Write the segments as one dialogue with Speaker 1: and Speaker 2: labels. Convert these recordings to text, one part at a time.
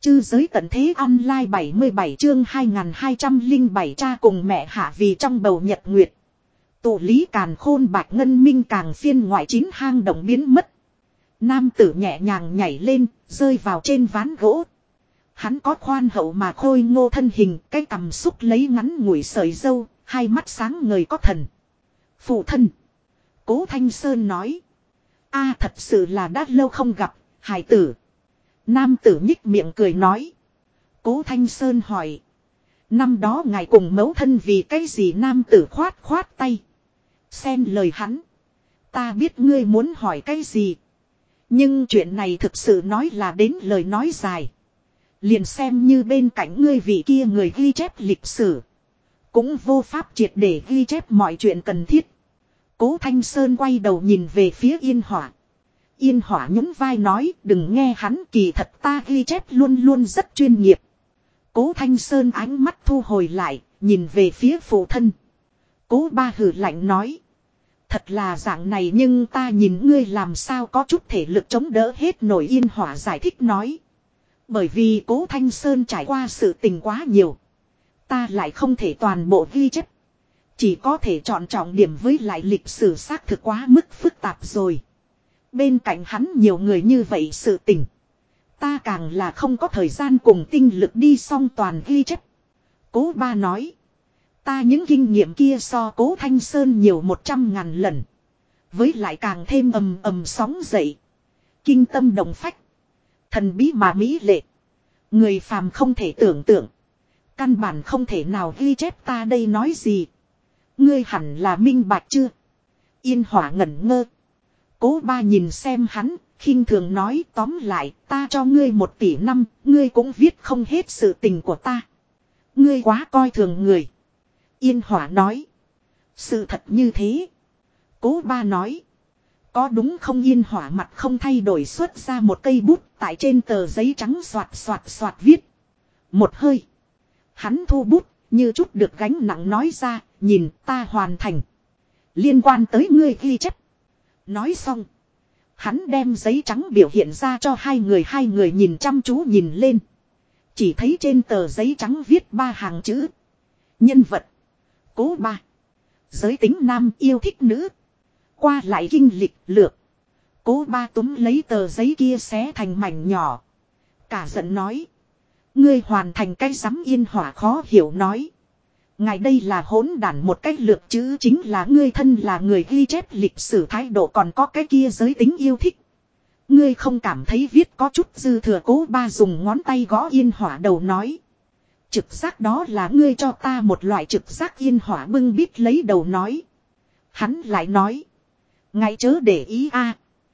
Speaker 1: Chư giới tận thế online 77 chương 2207 cha cùng mẹ hạ vì trong bầu nhật nguyệt. Tụ lý càn khôn bạch ngân minh càng phiên ngoại chín hang động biến mất. Nam tử nhẹ nhàng nhảy lên, rơi vào trên ván gỗ. Hắn có khoan hậu mà khôi ngô thân hình, cái cằm xúc lấy ngắn ngủi sợi râu, hai mắt sáng ngời có thần. Phụ thân. Cố Thanh Sơn nói. A thật sự là đã lâu không gặp, hài tử. Nam tử nhích miệng cười nói. Cố Thanh Sơn hỏi. Năm đó ngài cùng mẫu thân vì cái gì? Nam tử khoát khoát tay. Xen lời hắn. Ta biết ngươi muốn hỏi cái gì. Nhưng chuyện này thực sự nói là đến lời nói dài. Liền xem như bên cạnh ngươi vị kia người ghi chép lịch sử. Cũng vô pháp triệt để ghi chép mọi chuyện cần thiết. Cố Thanh Sơn quay đầu nhìn về phía Yên Hỏa. Yên Hỏa nhún vai nói đừng nghe hắn, kỳ thật ta ghi chép luôn luôn rất chuyên nghiệp. Cố Thanh Sơn ánh mắt thu hồi lại, nhìn về phía phụ thân. Cố ba hừ lạnh nói. Thật là dạng này nhưng ta nhìn ngươi làm sao có chút thể lực chống đỡ hết nổi. Yên Hỏa giải thích nói. Bởi vì Cố Thanh Sơn trải qua sự tình quá nhiều. Ta lại không thể toàn bộ ghi chép. Chỉ có thể chọn trọng điểm, với lại lịch sử xác thực quá mức phức tạp rồi. Bên cạnh hắn nhiều người như vậy sự tình. Ta càng là không có thời gian cùng tinh lực đi xong toàn ghi chép. Cố ba nói. Ta những kinh nghiệm kia so Cố Thanh Sơn nhiều 100.000 lần. Với lại càng thêm ầm ầm sóng dậy. Kinh tâm động phách. Thần bí mà mỹ lệ. Người phàm không thể tưởng tượng. Căn bản không thể nào ghi chép, ta đây nói gì. Ngươi hẳn là minh bạch chưa? Yên Hỏa ngẩn ngơ. Cố ba nhìn xem hắn, khinh thường nói tóm lại, ta cho ngươi 1 tỷ năm, ngươi cũng viết không hết sự tình của ta. Ngươi quá coi thường người. Yên Hỏa nói. Sự thật như thế. Cố ba nói. Có đúng không? Yên Hỏa mặt không thay đổi xuất ra một cây bút, tại trên tờ giấy trắng xoạt xoạt xoạt viết. Một hơi. Hắn thu bút, như chút được gánh nặng nói ra, nhìn ta hoàn thành. Liên quan tới ngươi ghi chép. Nói xong. Hắn đem giấy trắng biểu hiện ra cho hai người nhìn chăm chú nhìn lên. Chỉ thấy trên tờ giấy trắng viết 3 hàng chữ. Nhân vật. Cố ba. Giới tính nam, yêu thích nữ. Qua lại kinh lịch lược. Cố ba túm lấy tờ giấy kia xé thành mảnh nhỏ. Cả giận nói. Ngươi hoàn thành cái rắm. Yên Hỏa khó hiểu nói. Ngài đây là hỗn đản, một cách lược chữ chính là ngươi thân là người ghi chép lịch sử thái độ, còn có cái kia giới tính yêu thích. Ngươi không cảm thấy viết có chút dư thừa? Cố ba dùng ngón tay gõ Yên Hỏa đầu nói. Trực giác đó là ngươi cho ta một loại trực giác. Yên Hỏa bưng bít lấy đầu nói. Hắn lại nói. Ngài chớ để ý a.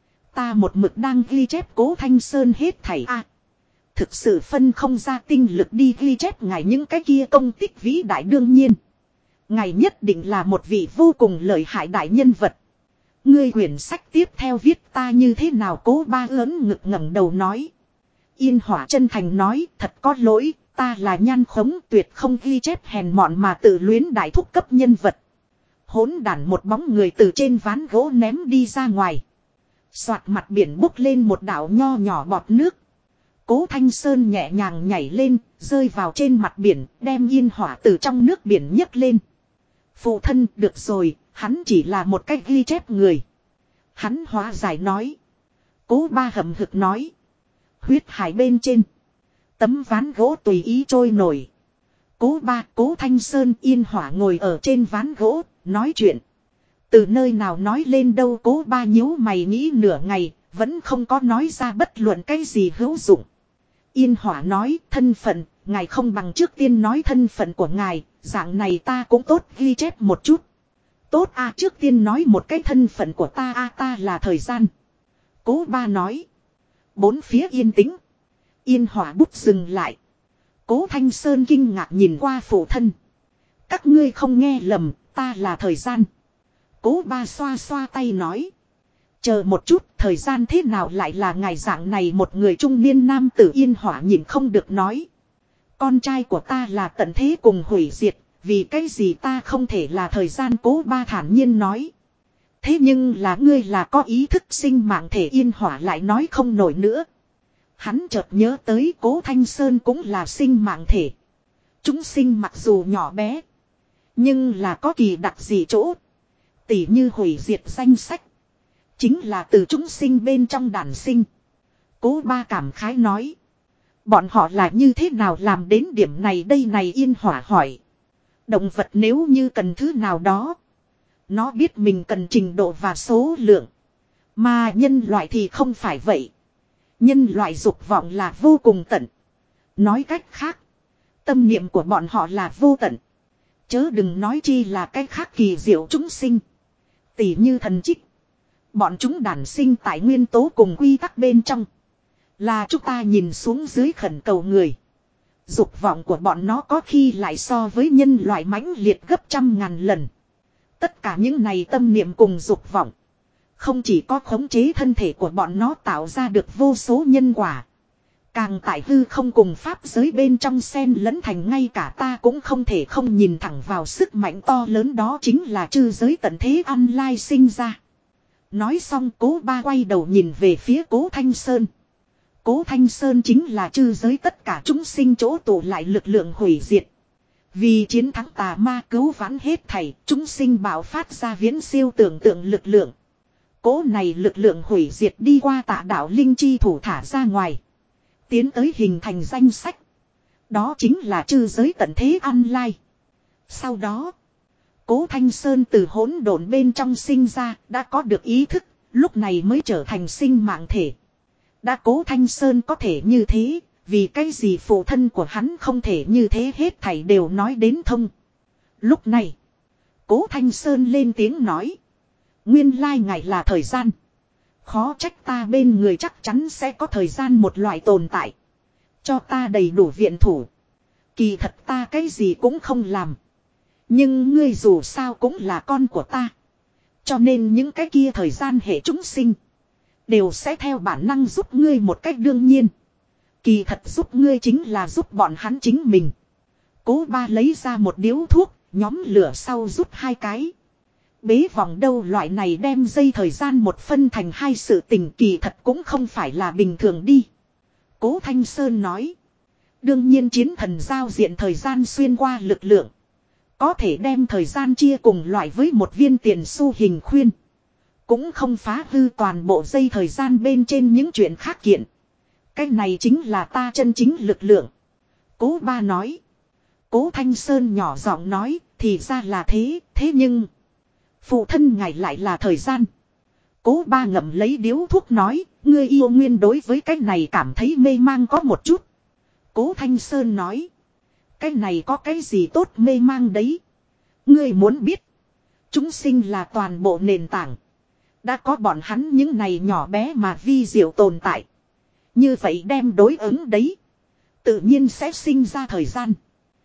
Speaker 1: Ta một mực đang ghi chép Cố Thanh Sơn hết thảy a. Thực sự phân không ra tinh lực đi ghi chép ngài những cái kia công tích vĩ đại. Đương nhiên ngài nhất định là một vị vô cùng lợi hại đại nhân vật. Ngươi quyển sách tiếp theo viết ta như thế nào? Cố ba ớn ngực ngẩng đầu nói. Yên Hỏa chân thành nói. Thật có lỗi, ta là nhan khống, tuyệt không ghi chép hèn mọn mà tự luyến đại thúc cấp nhân vật. Hỗn đản, một bóng người từ trên ván gỗ ném đi ra ngoài. Soạt, mặt biển bốc lên một đảo nho nhỏ bọt nước. Cố Thanh Sơn nhẹ nhàng nhảy lên, rơi vào trên mặt biển, đem Yên Hỏa từ trong nước biển nhấc lên. Phụ thân, được rồi, hắn chỉ là một cách ghi chép người. Hắn hóa giải nói. Cố ba hậm hực nói. Huyết hải bên trên. Tấm ván gỗ tùy ý trôi nổi. Cố ba, Cố Thanh Sơn, Yên Hỏa ngồi ở trên ván gỗ, nói chuyện. Từ nơi nào nói lên đâu? Cố ba nhíu mày nghĩ nửa ngày, vẫn không có nói ra bất luận cái gì hữu dụng. Yên Hỏa nói, thân phận, ngài không bằng trước tiên nói thân phận của ngài, dạng này ta cũng tốt ghi chép một chút. Tốt a, trước tiên nói một cái thân phận của ta a. Ta là thời gian. Cố ba nói. Bốn phía yên tĩnh. Yên Hỏa bút dừng lại. Cố Thanh Sơn kinh ngạc nhìn qua phụ thân. Các ngươi không nghe lầm, ta là thời gian. Cố ba xoa xoa tay nói. Chờ một chút, thời gian thế nào lại là ngài? Dạng này một người trung niên nam tử. Yên Hỏa nhìn không được nói. Con trai của ta là tận thế cùng hủy diệt, vì cái gì ta không thể là thời gian? Cố ba thản nhiên nói. Thế nhưng là ngươi là có ý thức sinh mạng thể. Yên Hỏa lại nói không nổi nữa. Hắn chợt nhớ tới Cố Thanh Sơn cũng là sinh mạng thể. Chúng sinh mặc dù nhỏ bé, nhưng là có kỳ đặc gì chỗ. Tỉ như hủy diệt danh sách, chính là từ chúng sinh bên trong đản sinh. Cố Ba cảm khái nói. Bọn họ là như thế nào làm đến điểm này đây này Yên Hỏa hỏi. Động vật nếu như cần thứ nào đó, nó biết mình cần trình độ và số lượng. Mà nhân loại thì không phải vậy. Nhân loại dục vọng là vô cùng tận. Nói cách khác, tâm niệm của bọn họ là vô tận. Chớ đừng nói chi là cách khác kỳ diệu chúng sinh. Tỉ như thần trích. Bọn chúng đản sinh tại nguyên tố cùng quy tắc bên trong. Là chúng ta nhìn xuống dưới khẩn cầu người. Dục vọng của bọn nó có khi lại so với nhân loại mãnh liệt gấp 100.000 lần. Tất cả những này tâm niệm cùng dục vọng, không chỉ có khống chế thân thể của bọn nó tạo ra được vô số nhân quả. Càng tại hư không cùng pháp giới bên trong xen lẫn thành ngay cả ta cũng không thể không nhìn thẳng vào sức mạnh to lớn đó chính là chư giới tận thế online sinh ra. Nói xong Cố Ba quay đầu nhìn về phía Cố Thanh Sơn. Cố Thanh Sơn chính là chư giới tất cả chúng sinh chỗ tụ lại lực lượng hủy diệt. Vì chiến thắng tà ma cứu vãn hết thảy, chúng sinh bạo phát ra viễn siêu tưởng tượng lực lượng. Cố này lực lượng hủy diệt đi qua Tạ Đạo Linh chi thủ thả ra ngoài, tiến tới hình thành danh sách. Đó chính là chư giới tận thế online. Sau đó, Cố Thanh Sơn từ hỗn độn bên trong sinh ra, đã có được ý thức, lúc này mới trở thành sinh mạng thể. Đã Cố Thanh Sơn có thể như thế, vì cái gì phụ thân của hắn không thể như thế hết thảy đều nói đến thông. Lúc này, Cố Thanh Sơn lên tiếng nói. Nguyên lai ngài là thời gian. Khó trách ta bên người chắc chắn sẽ có thời gian một loại tồn tại. Cho ta đầy đủ viện thủ. Kỳ thật ta cái gì cũng không làm. Nhưng ngươi dù sao cũng là con của ta. Cho nên những cái kia thời gian hệ chúng sinh đều sẽ theo bản năng giúp ngươi một cách đương nhiên. Kỳ thật giúp ngươi chính là giúp bọn hắn chính mình. Cố Ba lấy ra một điếu thuốc, nhóm lửa sau rút 2 cái. Bế vòng đâu loại này đem dây thời gian một phân thành 2 sự tình kỳ thật cũng không phải là bình thường đi. Cố Thanh Sơn nói. Đương nhiên chiến thần giao diện thời gian xuyên qua lực lượng. Có thể đem thời gian chia cùng loại với một viên tiền xu hình khuyên. Cũng không phá hư toàn bộ dây thời gian bên trên những chuyện khác kiện. Cái này chính là ta chân chính lực lượng. Cố Ba nói. Cố Thanh Sơn nhỏ giọng nói, thì ra là thế, thế nhưng phụ thân ngài lại là thời gian. Cố Ba ngậm lấy điếu thuốc nói, ngươi yêu nguyên đối với cái này cảm thấy mê mang có một chút. Cố Thanh Sơn nói, cái này có cái gì tốt mê mang đấy. Ngươi muốn biết, chúng sinh là toàn bộ nền tảng. Đã có bọn hắn những này nhỏ bé mà vi diệu tồn tại. Như vậy đem đối ứng đấy, tự nhiên sẽ sinh ra thời gian.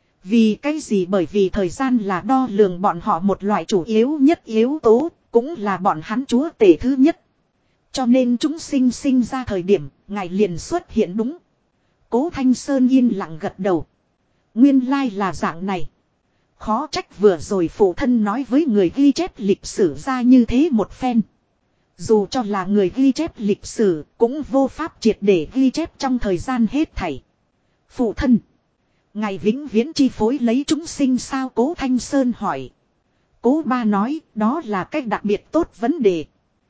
Speaker 1: Vì cái gì? Bởi vì thời gian là đo lường bọn họ một loại chủ yếu nhất yếu tố, cũng là bọn hắn chúa tể thứ nhất. Cho nên chúng sinh sinh ra thời điểm, ngài liền xuất hiện đúng. Cố Thanh Sơn yên lặng gật đầu. Nguyên lai là dạng này. Khó trách vừa rồi phụ thân nói với người ghi chép lịch sử ra như thế một phen. Dù cho là người ghi chép lịch sử, cũng vô pháp triệt để ghi chép trong thời gian hết thảy. Phụ thân, ngài vĩnh viễn chi phối lấy chúng sinh sao? Cố Thanh Sơn hỏi. Cố Ba nói, đó là cách đặc biệt tốt vấn đề.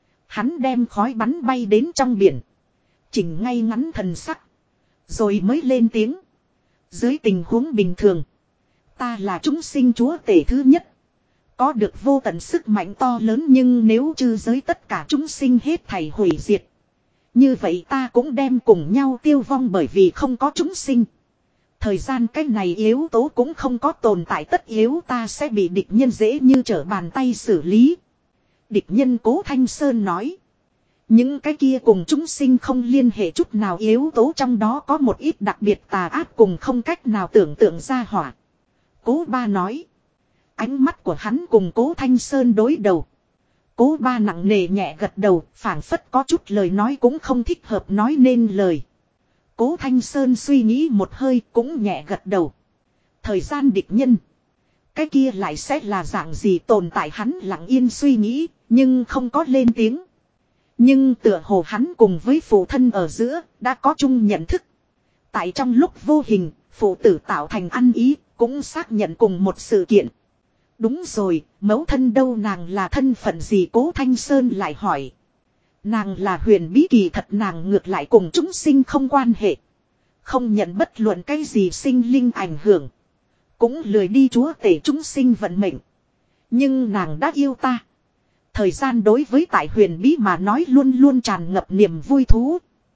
Speaker 1: Hắn đem khói bắn bay đến trong biển, chỉnh ngay ngắn thần sắc, rồi mới lên tiếng. Dưới tình huống bình thường, ta là chúng sinh chúa tể thứ nhất, có được vô tận sức mạnh to lớn. Nhưng nếu chư giới tất cả chúng sinh hết thảy hủy diệt, như vậy ta cũng đem cùng nhau tiêu vong, bởi vì không có chúng sinh, thời gian cái này yếu tố cũng không có tồn tại tất yếu, ta sẽ bị địch nhân dễ như trở bàn tay xử lý. Địch nhân? Cố Thanh Sơn nói. Những cái kia cùng chúng sinh không liên hệ chút nào yếu tố, trong đó có một ít đặc biệt tà ác cùng không cách nào tưởng tượng ra hỏa. Cố Ba nói. Ánh mắt của hắn cùng Cố Thanh Sơn đối đầu. Cố Ba nặng nề nhẹ gật đầu, phảng phất có chút lời nói cũng không thích hợp nói nên lời. Cố Thanh Sơn suy nghĩ một hơi cũng nhẹ gật đầu. Thời gian địch nhân, cái kia lại sẽ là dạng gì tồn tại? Hắn lặng yên suy nghĩ, nhưng không có lên tiếng. Nhưng tựa hồ hắn cùng với phụ thân ở giữa đã có chung nhận thức. Tại trong lúc vô hình, phụ tử tạo thành ăn ý, cũng xác nhận cùng một sự kiện. Đúng rồi, mẫu thân đâu, nàng là thân phận gì? Cố Thanh Sơn lại hỏi. Nàng là Huyền Bí, kỳ thật nàng ngược lại cùng chúng sinh không quan hệ. Không nhận bất luận cái gì sinh linh ảnh hưởng. Cũng lười đi chúa tể chúng sinh vận mệnh. Nhưng nàng đã yêu ta. Thời gian đối với tại Huyền Bí mà nói luôn luôn tràn ngập niềm vui thú.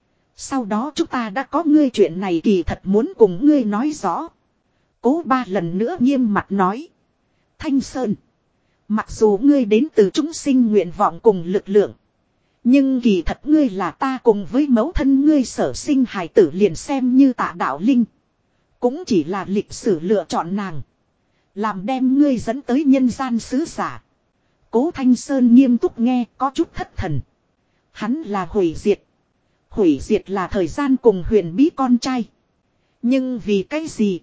Speaker 1: Sau đó chúng ta đã có ngươi, chuyện này kỳ thật muốn cùng ngươi nói rõ. Cố Ba lần nữa nghiêm mặt nói. Thanh Sơn, mặc dù ngươi đến từ chúng sinh nguyện vọng cùng lực lượng, nhưng kỳ thật ngươi là ta cùng với mẫu thân ngươi sở sinh hài tử, liền xem như Tạ Đạo Linh. Cũng chỉ là lịch sử lựa chọn nàng, làm đem ngươi dẫn tới nhân gian sứ giả. Cố Thanh Sơn nghiêm túc nghe, có chút thất thần. Hắn là hủy diệt. Hủy diệt là thời gian cùng Huyền Bí con trai. Nhưng vì cái gì?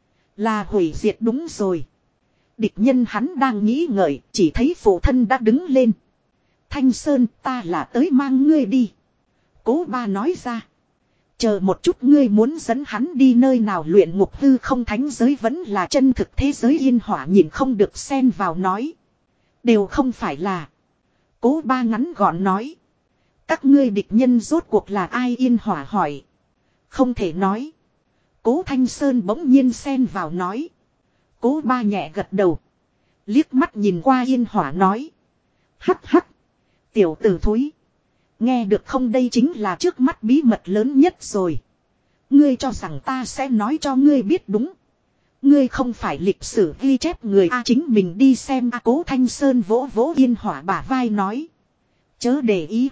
Speaker 1: Là hủy diệt, đúng rồi. Địch nhân hắn đang nghĩ ngợi, chỉ thấy phụ thân đã đứng lên. Thanh Sơn, ta là tới mang ngươi đi. Cố Ba nói ra. Chờ một chút, ngươi muốn dẫn hắn đi nơi nào? Luyện ngục hư không thánh giới vẫn là chân thực thế giới? Yên Hỏa nhìn không được xen vào nói. Đều không phải là. Cố Ba ngắn gọn nói. Các ngươi địch nhân rốt cuộc là ai? Yên Hỏa hỏi. Không thể nói. Cố Thanh Sơn bỗng nhiên xen vào nói. Cố Ba nhẹ gật đầu. Liếc mắt nhìn qua Yên Hỏa nói. Hắc hắc. Tiểu tử thúi. Nghe được không, đây chính là trước mắt bí mật lớn nhất rồi. Ngươi cho rằng ta sẽ nói cho ngươi biết? Đúng. Ngươi không phải lịch sử ghi chép người a, chính mình đi xem a. Cố Thanh Sơn vỗ vỗ Yên Hỏa bả vai nói. Chớ để ý.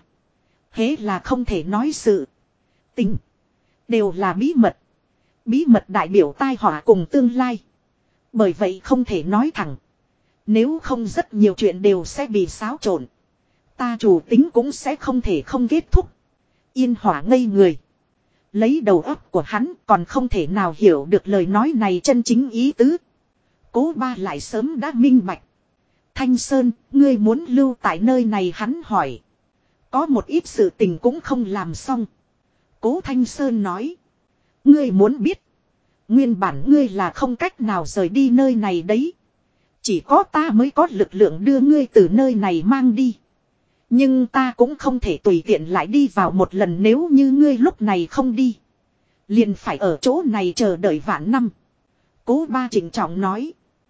Speaker 1: Hễ là không thể nói sự tình, đều là bí mật. Bí mật đại biểu tai họa cùng tương lai. Bởi vậy không thể nói thẳng. Nếu không rất nhiều chuyện đều sẽ bị xáo trộn. Ta chủ tính cũng sẽ không thể không kết thúc. Yên Hỏa ngây người. Lấy đầu óc của hắn còn không thể nào hiểu được lời nói này chân chính ý tứ. Cố Ba lại sớm đã minh bạch. Thanh Sơn, ngươi muốn lưu tại nơi này? Hắn hỏi. Có một ít sự tình cũng không làm xong. Cố Thanh Sơn nói. Ngươi muốn biết. Nguyên bản ngươi là không cách nào rời đi nơi này đấy. Chỉ có ta mới có lực lượng đưa ngươi từ nơi này mang đi. Nhưng ta cũng không thể tùy tiện lại đi vào một lần, nếu như ngươi lúc này không đi, liền phải ở chỗ này chờ đợi vạn năm. Cố Ba trịnh trọng nói.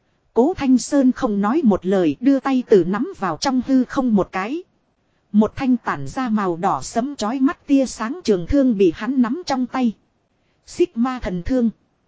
Speaker 1: Cố Thanh Sơn không nói một lời, đưa tay từ nắm vào trong hư không một cái. Một thanh tản ra màu đỏ sẫm chói mắt tia sáng trường thương bị hắn nắm trong tay. Xích Ma thần thương.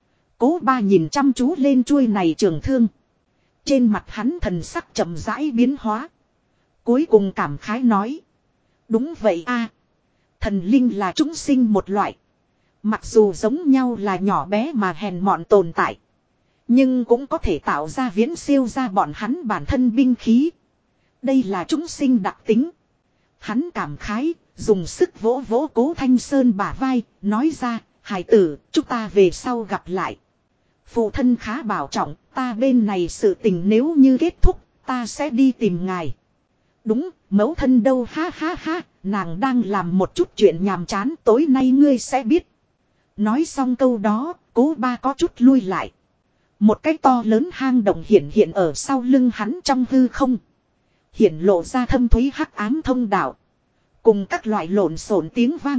Speaker 1: Cố Ba nhìn chăm chú lên chuôi này trường thương. Trên mặt hắn thần sắc chậm rãi biến hóa. Cuối cùng cảm khái nói. Đúng vậy a, thần linh là chúng sinh một loại. Mặc dù giống nhau là nhỏ bé mà hèn mọn tồn tại, nhưng cũng có thể tạo ra viễn siêu ra bọn hắn bản thân binh khí. Đây là chúng sinh đặc tính. Hắn cảm khái, dùng sức vỗ vỗ Cố Thanh Sơn bả vai, nói ra, hài tử, chúng ta về sau gặp lại. Phụ thân khá bảo trọng, ta bên này sự tình nếu như kết thúc, ta sẽ đi tìm ngài. Đúng, mẫu thân đâu? Ha ha ha, nàng đang làm một chút chuyện nhàm chán, tối nay ngươi sẽ biết. Nói xong câu đó, Cố Ba có chút lui lại. Một cái to lớn hang động hiện hiện ở sau lưng hắn trong hư không. Hiện lộ ra thâm thúy hắc ám thông đạo. Cùng các loại lộn xộn tiếng vang.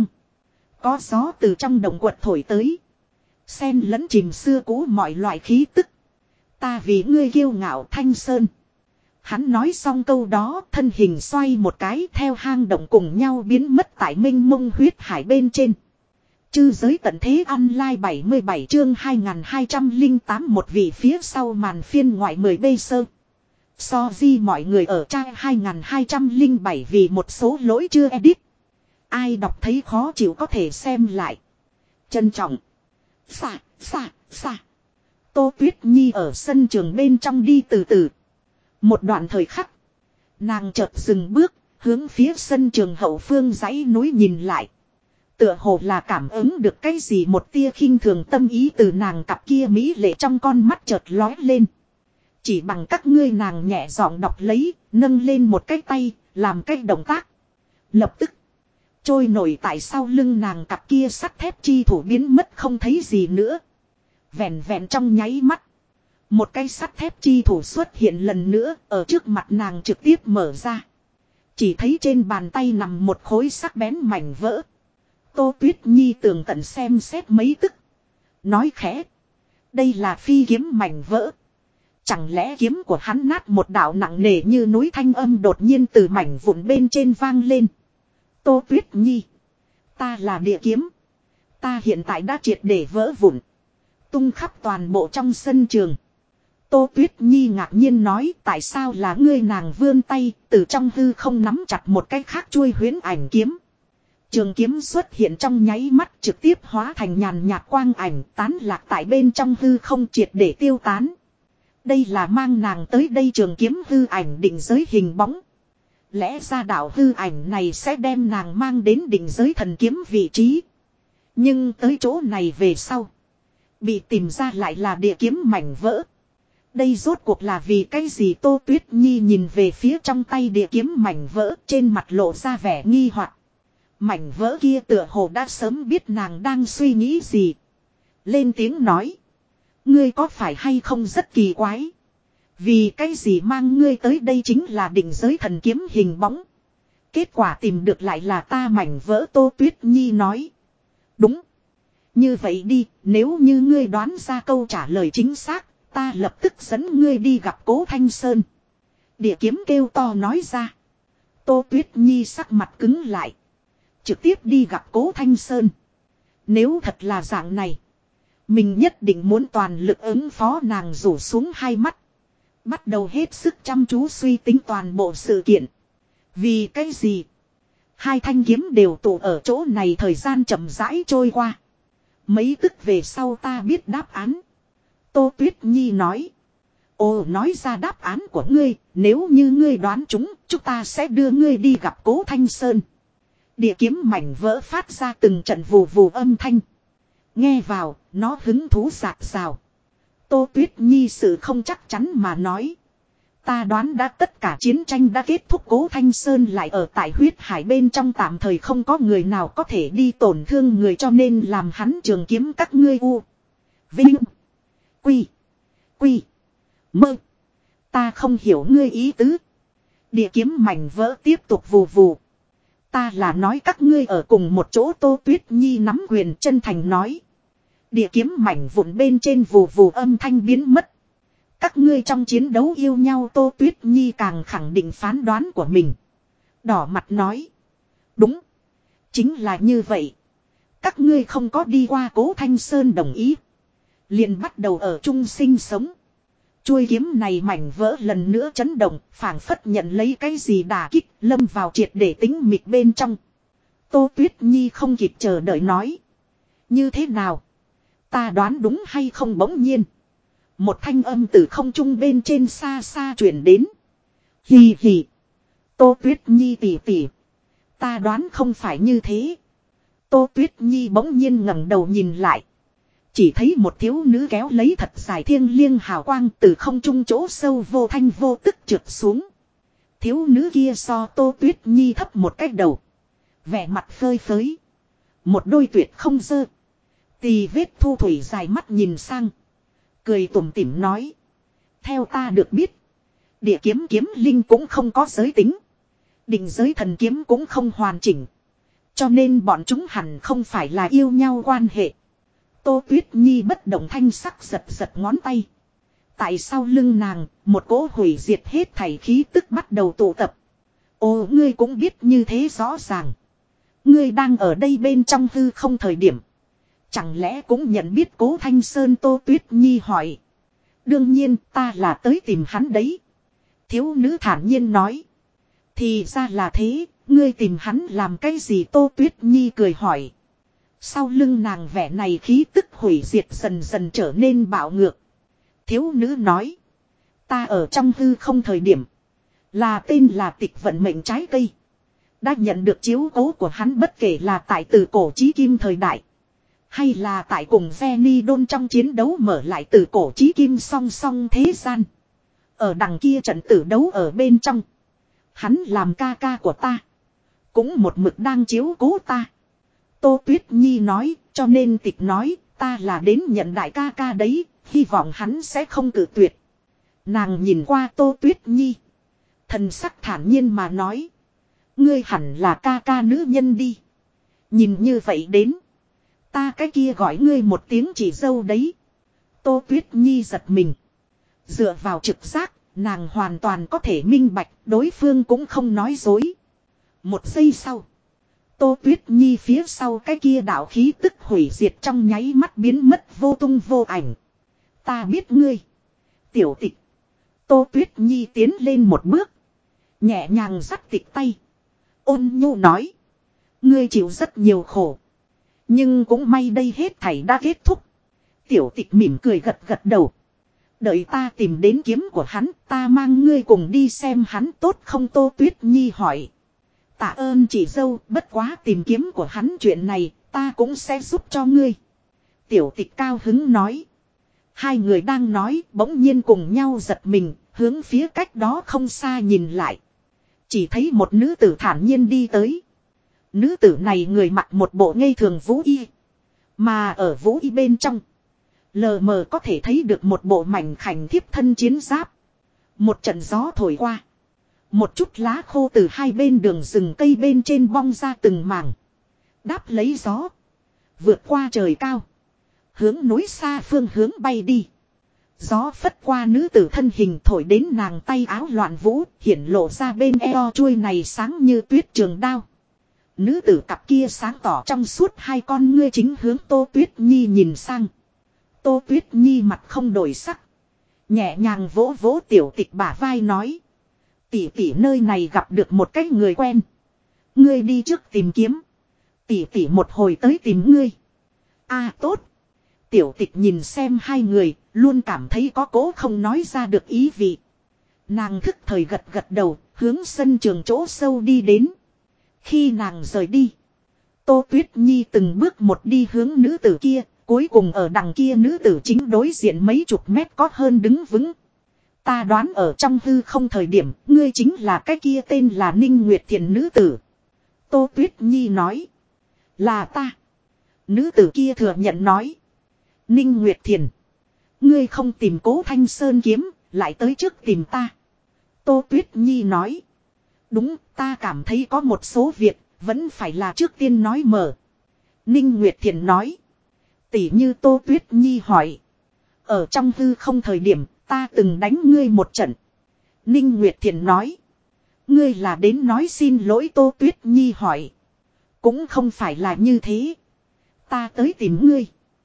Speaker 1: Có gió từ trong động quật thổi tới. Xen lẫn chìm xưa cũ mọi loại khí tức. Ta vì ngươi kiêu ngạo, Thanh Sơn. Hắn nói xong câu đó, thân hình xoay một cái, theo hang động cùng nhau biến mất tại mênh mông huyết hải bên trên. Chư giới tận thế online 77 chương 2208, một vị phía sau màn phiên ngoại 10B sơ. So di mọi người ở trang 2207 vì một số lỗi chưa edit. Ai đọc thấy khó chịu có thể xem lại. Trân trọng. Xả. Tô Tuyết Nhi ở sân trường bên trong đi từ từ. Một đoạn thời khắc, nàng chợt dừng bước, hướng phía sân trường hậu phương dãy núi nhìn lại. Tựa hồ là cảm ứng được cái gì, một tia khinh thường tâm ý từ nàng cặp kia mỹ lệ trong con mắt chợt lóe lên. Chỉ bằng các ngươi, nàng nhẹ giọng đọc lấy, nâng lên một cái tay, làm cái động tác. Lập tức, Trôi nổi tại sau lưng nàng cặp kia sắt thép chi thủ biến mất không thấy gì nữa. Vẹn vẹn trong nháy mắt. Một cái sắt thép chi thủ xuất hiện lần nữa ở trước mặt nàng trực tiếp mở ra. Chỉ thấy trên bàn tay nằm một khối sắc bén mảnh vỡ. Tô Tuyết Nhi tường tận xem xét mấy tức. Nói khẽ. Đây là phi kiếm mảnh vỡ. Chẳng lẽ kiếm của hắn nát một đạo nặng nề như núi thanh âm đột nhiên từ mảnh vụn bên trên vang lên. Tô Tuyết Nhi. Ta là địa kiếm. Ta hiện tại đã triệt để vỡ vụn. Tung khắp toàn bộ trong sân trường. Tô Tuyết Nhi ngạc nhiên nói tại sao là ngươi, nàng vươn tay từ trong hư không nắm chặt một cái khác chuôi huyễn ảnh kiếm. Trường kiếm xuất hiện trong nháy mắt trực tiếp hóa thành nhàn nhạt quang ảnh tán lạc tại bên trong hư không triệt để tiêu tán. Đây là mang nàng tới đây trường kiếm hư ảnh định giới hình bóng. Lẽ ra đạo hư ảnh này sẽ đem nàng mang đến định giới thần kiếm vị trí. Nhưng tới chỗ này về sau. Bị tìm ra lại là địa kiếm mảnh vỡ. Đây rốt cuộc là vì cái gì? Tô Tuyết Nhi nhìn về phía trong tay địa kiếm mảnh vỡ trên mặt lộ ra vẻ nghi hoặc. Mảnh vỡ kia tựa hồ đã sớm biết nàng đang suy nghĩ gì. Lên tiếng nói. Ngươi có phải hay không rất kỳ quái? Vì cái gì mang ngươi tới đây chính là định giới thần kiếm hình bóng. Kết quả tìm được lại là ta mảnh vỡ. Tô Tuyết Nhi nói. Đúng. Như vậy đi, nếu như ngươi đoán ra câu trả lời chính xác, ta lập tức dẫn ngươi đi gặp Cố Thanh Sơn. Địa kiếm kêu to nói ra. Tô Tuyết Nhi sắc mặt cứng lại. Trực tiếp đi gặp Cố Thanh Sơn. Nếu thật là dạng này, mình nhất định muốn toàn lực ứng phó. Nàng rủ xuống hai mắt. Bắt đầu hết sức chăm chú suy tính toàn bộ sự kiện. Vì cái gì? Hai thanh kiếm đều tụ ở chỗ này, thời gian chậm rãi trôi qua. Mấy tức về sau ta biết đáp án. Tô Tuyết Nhi nói. Ồ, nói ra đáp án của ngươi. Nếu như ngươi đoán chúng ta sẽ đưa ngươi đi gặp Cố Thanh Sơn. Địa kiếm mảnh vỡ phát ra từng trận vù vù âm thanh. Nghe vào, nó hứng thú rạc rào. Tô Tuyết Nhi sự không chắc chắn mà nói. Ta đoán đã tất cả chiến tranh đã kết thúc, Cố Thanh Sơn lại ở tại huyết hải bên trong, tạm thời không có người nào có thể đi tổn thương người, cho nên làm hắn trường kiếm các ngươi u. Vinh. Quy. Quy. Mơ. Ta không hiểu ngươi ý tứ. Địa kiếm mảnh vỡ tiếp tục vù vù. Ta là nói các ngươi ở cùng một chỗ. Tô Tuyết Nhi nắm quyền chân thành nói. Địa kiếm mảnh vụn bên trên vù vù âm thanh biến mất. Các ngươi trong chiến đấu yêu nhau. Tô Tuyết Nhi càng khẳng định phán đoán của mình. Đỏ mặt nói. Đúng. Chính là như vậy. Các ngươi không có đi qua Cố Thanh Sơn đồng ý. Liền bắt đầu ở chung sinh sống. Chuôi kiếm này mảnh vỡ lần nữa chấn động, phảng phất nhận lấy cái gì đả kích, lâm vào triệt để tính mịt bên trong. Tô Tuyết Nhi không kịp chờ đợi nói. Như thế nào? Ta đoán đúng hay không? Bỗng nhiên. Một thanh âm từ không trung bên trên xa xa truyền đến. Hì hì. Tô Tuyết Nhi tỉ tỉ. Ta đoán không phải như thế. Tô Tuyết Nhi bỗng nhiên ngẩng đầu nhìn lại. Chỉ thấy một thiếu nữ kéo lấy thật dài thiêng liêng hào quang từ không trung chỗ sâu vô thanh vô tức trượt xuống. Thiếu nữ kia so Tô Tuyết Nhi thấp một cái đầu. Vẻ mặt phơi phới. Một đôi tuyệt không dơ. Tì vết thu thủy dài mắt nhìn sang. Cười tủm tỉm nói. Theo ta được biết. Địa kiếm kiếm linh cũng không có giới tính. Định giới thần kiếm cũng không hoàn chỉnh. Cho nên bọn chúng hẳn không phải là yêu nhau quan hệ. Tô Tuyết Nhi bất động thanh sắc giật giật ngón tay. Tại sau lưng nàng, một cỗ hủy diệt hết thảy khí tức bắt đầu tụ tập. Ồ, ngươi cũng biết như thế rõ ràng. Ngươi đang ở đây bên trong hư không thời điểm. Chẳng lẽ cũng nhận biết Cố Thanh Sơn? Tô Tuyết Nhi hỏi. Đương nhiên ta là tới tìm hắn đấy. Thiếu nữ thản nhiên nói. Thì ra là thế, ngươi tìm hắn làm cái gì? Tô Tuyết Nhi cười hỏi. Sau lưng nàng vẻ này khí tức hủy diệt dần dần trở nên bạo ngược. Thiếu nữ nói. Ta ở trong hư không thời điểm. Là tên là Tịch Vận Mệnh trái cây. Đã nhận được chiếu cố của hắn, bất kể là tại từ cổ chí kim thời đại. Hay là tại cùng Phenidon trong chiến đấu mở lại từ cổ chí kim song song thế gian. Ở đằng kia trận tử đấu ở bên trong. Hắn làm ca ca của ta. cũng một mực đang chiếu cố ta. Tô Tuyết Nhi nói, cho nên tịch nói, ta là đến nhận đại ca ca đấy, hy vọng hắn sẽ không cự tuyệt. Nàng nhìn qua Tô Tuyết Nhi. Thần sắc thản nhiên mà nói. Ngươi hẳn là ca ca nữ nhân đi. Nhìn như vậy đến. Ta cái kia gọi ngươi một tiếng chỉ dâu đấy. Tô Tuyết Nhi giật mình. Dựa vào trực giác, nàng hoàn toàn có thể minh bạch, đối phương cũng không nói dối. Một giây sau. Tô Tuyết Nhi phía sau cái kia đạo khí tức hủy diệt trong nháy mắt biến mất vô tung vô ảnh. Ta biết ngươi. Tiểu Tịch. Tô Tuyết Nhi tiến lên một bước. Nhẹ nhàng dắt Tịch tay. Ôn nhu nói. Ngươi chịu rất nhiều khổ. Nhưng cũng may đây hết thảy đã kết thúc. Tiểu Tịch mỉm cười gật gật đầu. Đợi ta tìm đến kiếm của hắn, ta mang ngươi cùng đi xem hắn tốt không? Tô Tuyết Nhi hỏi. Tạ ơn chị dâu, bất quá tìm kiếm của hắn chuyện này, ta cũng sẽ giúp cho ngươi. Tiểu Tịch cao hứng nói. Hai người đang nói, bỗng nhiên cùng nhau giật mình, hướng phía cách đó không xa nhìn lại. Chỉ thấy một nữ tử thản nhiên đi tới. Nữ tử này người mặc một bộ ngây thường vũ y. Mà ở vũ y bên trong, lờ mờ có thể thấy được một bộ mảnh khảnh thiếp thân chiến giáp. Một trận gió thổi qua. Một chút lá khô từ hai bên đường rừng cây bên trên bong ra từng mảng. Đáp lấy gió. Vượt qua trời cao. Hướng núi xa phương hướng bay đi. Gió phất qua nữ tử thân hình thổi đến nàng tay áo loạn vũ. Hiển lộ ra bên eo chuôi này sáng như tuyết trường đao. Nữ tử cặp kia sáng tỏ trong suốt hai con ngươi chính hướng Tô Tuyết Nhi nhìn sang. Tô Tuyết Nhi mặt không đổi sắc. Nhẹ nhàng vỗ vỗ Tiểu Tịch bả vai nói. Tỷ tỷ nơi này gặp được một cái người quen. Ngươi đi trước tìm kiếm. Tỷ tỷ một hồi tới tìm ngươi. À tốt. Tiểu Tịch nhìn xem hai người, luôn cảm thấy có cố không nói ra được ý vị. Nàng thức thời gật gật đầu, hướng sân trường chỗ sâu đi đến. Khi nàng rời đi, Tô Tuyết Nhi từng bước một đi hướng nữ tử kia, cuối cùng ở đằng kia nữ tử chính đối diện mấy chục mét có hơn đứng vững. Ta đoán ở trong hư không thời điểm, ngươi chính là cái kia tên là Ninh Nguyệt Thiền nữ tử. Tô Tuyết Nhi nói. Là ta. Nữ tử kia thừa nhận nói. Ninh Nguyệt Thiền. Ngươi không tìm Cố Thanh Sơn kiếm, lại tới trước tìm ta. Tô Tuyết Nhi nói. Đúng, ta cảm thấy có một số việc, vẫn phải là trước tiên nói mở. Ninh Nguyệt Thiền nói. Tỷ như Tô Tuyết Nhi hỏi. Ở trong hư không thời điểm, ta từng đánh ngươi một trận. Ninh Nguyệt Thiền nói. Ngươi là đến nói xin lỗi? Tô Tuyết Nhi hỏi. Cũng không phải là như thế. Ta tới tìm ngươi.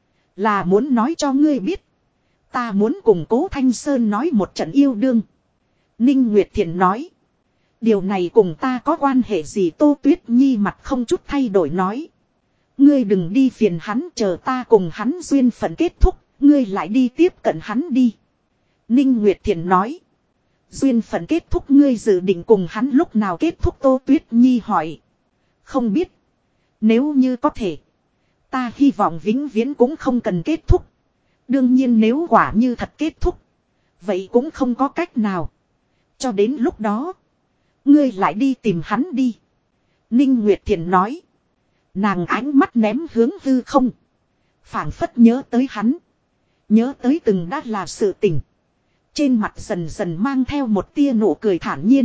Speaker 1: Là muốn nói cho ngươi biết. Ta muốn cùng Cố Thanh Sơn nói một trận yêu đương. Ninh Nguyệt Thiền nói. Điều này cùng ta có quan hệ gì? Tô Tuyết Nhi mặt không chút thay đổi nói. Ngươi đừng đi phiền hắn, chờ ta cùng hắn duyên phận kết thúc, ngươi lại đi tiếp cận hắn đi. Ninh Nguyệt Thiền nói. Duyên phận kết thúc, ngươi dự định cùng hắn lúc nào kết thúc? Tô Tuyết Nhi hỏi. Không biết. Nếu như có thể, ta hy vọng vĩnh viễn cũng không cần kết thúc. Đương nhiên nếu quả như thật kết thúc, vậy cũng không có cách nào. Cho đến lúc đó, ngươi lại đi tìm hắn đi. Ninh Nguyệt Thiền nói. Nàng ánh mắt ném hướng hư không. Phảng phất nhớ tới hắn. Nhớ tới từng đã là sự tình. Trên mặt dần dần mang theo một tia nụ cười thản nhiên.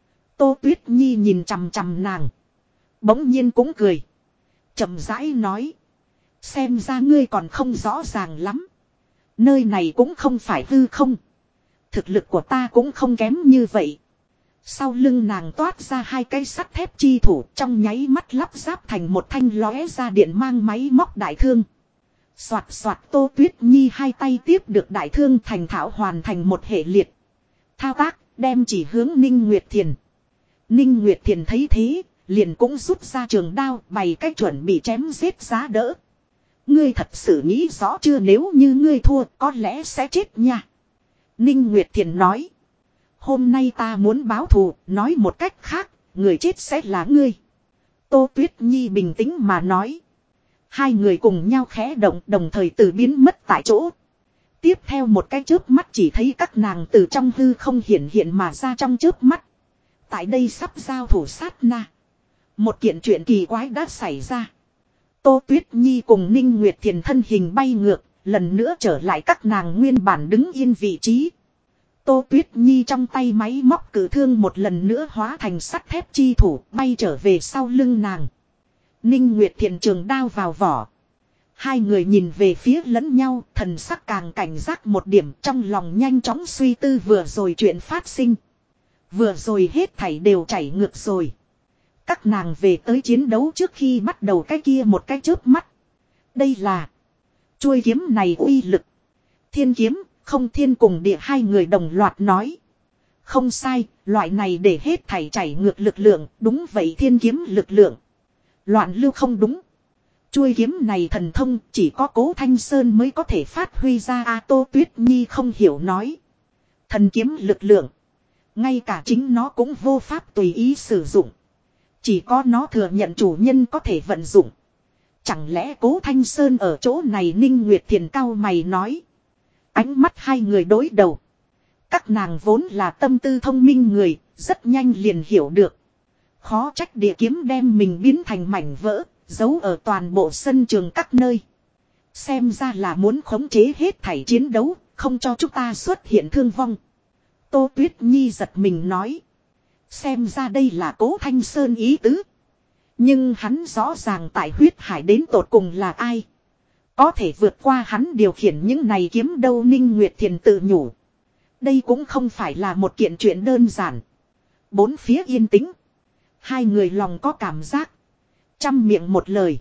Speaker 1: Tô Tuyết Nhi nhìn chằm chằm nàng. Bỗng nhiên cũng cười. Chậm rãi nói. Xem ra ngươi còn không rõ ràng lắm. Nơi này cũng không phải hư không. Thực lực của ta cũng không kém như vậy. Sau lưng nàng toát ra hai cây sắt thép chi thủ, trong nháy mắt lắp ráp thành một thanh lóe ra điện mang máy móc đại thương. Soạt soạt, Tô Tuyết Nhi hai tay tiếp được đại thương, thành thạo hoàn thành một hệ liệt thao tác, đem chỉ hướng Ninh Nguyệt Thiền. Ninh Nguyệt Thiền thấy thế, liền cũng rút ra trường đao, bày cách chuẩn bị chém giết giá đỡ. Ngươi thật sự nghĩ rõ chưa? Nếu như ngươi thua, có lẽ sẽ chết nha. Ninh Nguyệt Thiền nói. Hôm nay ta muốn báo thù, nói một cách khác, người chết sẽ là ngươi. Tô Tuyết Nhi bình tĩnh mà nói. Hai người cùng nhau khẽ động, đồng thời từ biến mất tại chỗ. Tiếp theo một cái chớp mắt chỉ thấy các nàng từ trong hư không hiện mà ra trong chớp mắt. Tại đây sắp giao thủ sát na. Một kiện chuyện kỳ quái đã xảy ra. Tô Tuyết Nhi cùng Ninh Nguyệt Thiền thân hình bay ngược, lần nữa trở lại các nàng nguyên bản đứng yên vị trí. Tô Tuyết Nhi trong tay máy móc cử thương một lần nữa hóa thành sắt thép chi thủ bay trở về sau lưng nàng. Ninh Nguyệt Thiền trường đao vào vỏ. Hai người nhìn về phía lẫn nhau, thần sắc càng cảnh giác một điểm, trong lòng nhanh chóng suy tư vừa rồi chuyện phát sinh. Vừa rồi hết thảy đều chảy ngược rồi. Các nàng về tới chiến đấu trước khi bắt đầu cái kia một cái chớp mắt. Đây là chuôi kiếm này uy lực. Thiên kiếm, không thiên cùng địa, hai người đồng loạt nói. Không sai, loại này để hết thảy chảy ngược lực lượng, đúng vậy, thiên kiếm lực lượng. Loạn lưu không đúng. Chuôi kiếm này thần thông chỉ có Cố Thanh Sơn mới có thể phát huy ra. Tô Tuyết Nhi không hiểu nói. Thần kiếm lực lượng. Ngay cả chính nó cũng vô pháp tùy ý sử dụng. Chỉ có nó thừa nhận chủ nhân có thể vận dụng. Chẳng lẽ Cố Thanh Sơn ở chỗ này? Ninh Nguyệt Thiền cau mày nói. Ánh mắt hai người đối đầu. Các nàng vốn là tâm tư thông minh người, rất nhanh liền hiểu được. Khó trách địa kiếm đem mình biến thành mảnh vỡ, giấu ở toàn bộ sân trường các nơi. Xem ra là muốn khống chế hết thảy chiến đấu, không cho chúng ta xuất hiện thương vong. Tô Tuyết Nhi giật mình nói. Xem ra đây là Cố Thanh Sơn ý tứ. Nhưng hắn rõ ràng tại huyết hải đến tột cùng là ai. Có thể vượt qua hắn điều khiển những này kiếm đâu? Ninh Nguyệt Thiền tự nhủ. Đây cũng không phải là một kiện chuyện đơn giản. Bốn phía yên tĩnh. Hai người lòng có cảm giác. Trăm miệng một lời.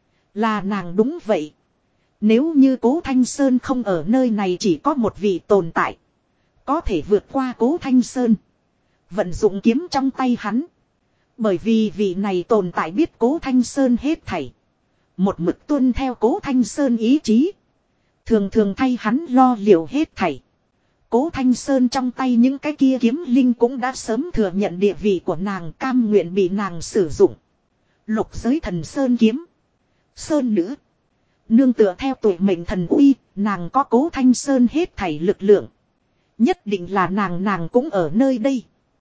Speaker 1: Là nàng đúng vậy. Nếu như Cố Thanh Sơn không ở nơi này, chỉ có một vị tồn tại. Có thể vượt qua Cố Thanh Sơn. Vận dụng kiếm trong tay hắn. Bởi vì vị này tồn tại biết Cố Thanh Sơn hết thảy. Một mực tuân theo Cố Thanh Sơn ý chí. Thường thường thay hắn lo liệu hết thảy. Cố Thanh Sơn trong tay những cái kia kiếm linh cũng đã sớm thừa nhận địa vị của nàng, cam nguyện bị nàng sử dụng. Lục giới thần Sơn kiếm. Sơn nữ. Nương tựa theo tuổi mệnh thần uy, nàng có Cố Thanh Sơn hết thảy lực lượng. Nhất định là nàng cũng ở nơi đây.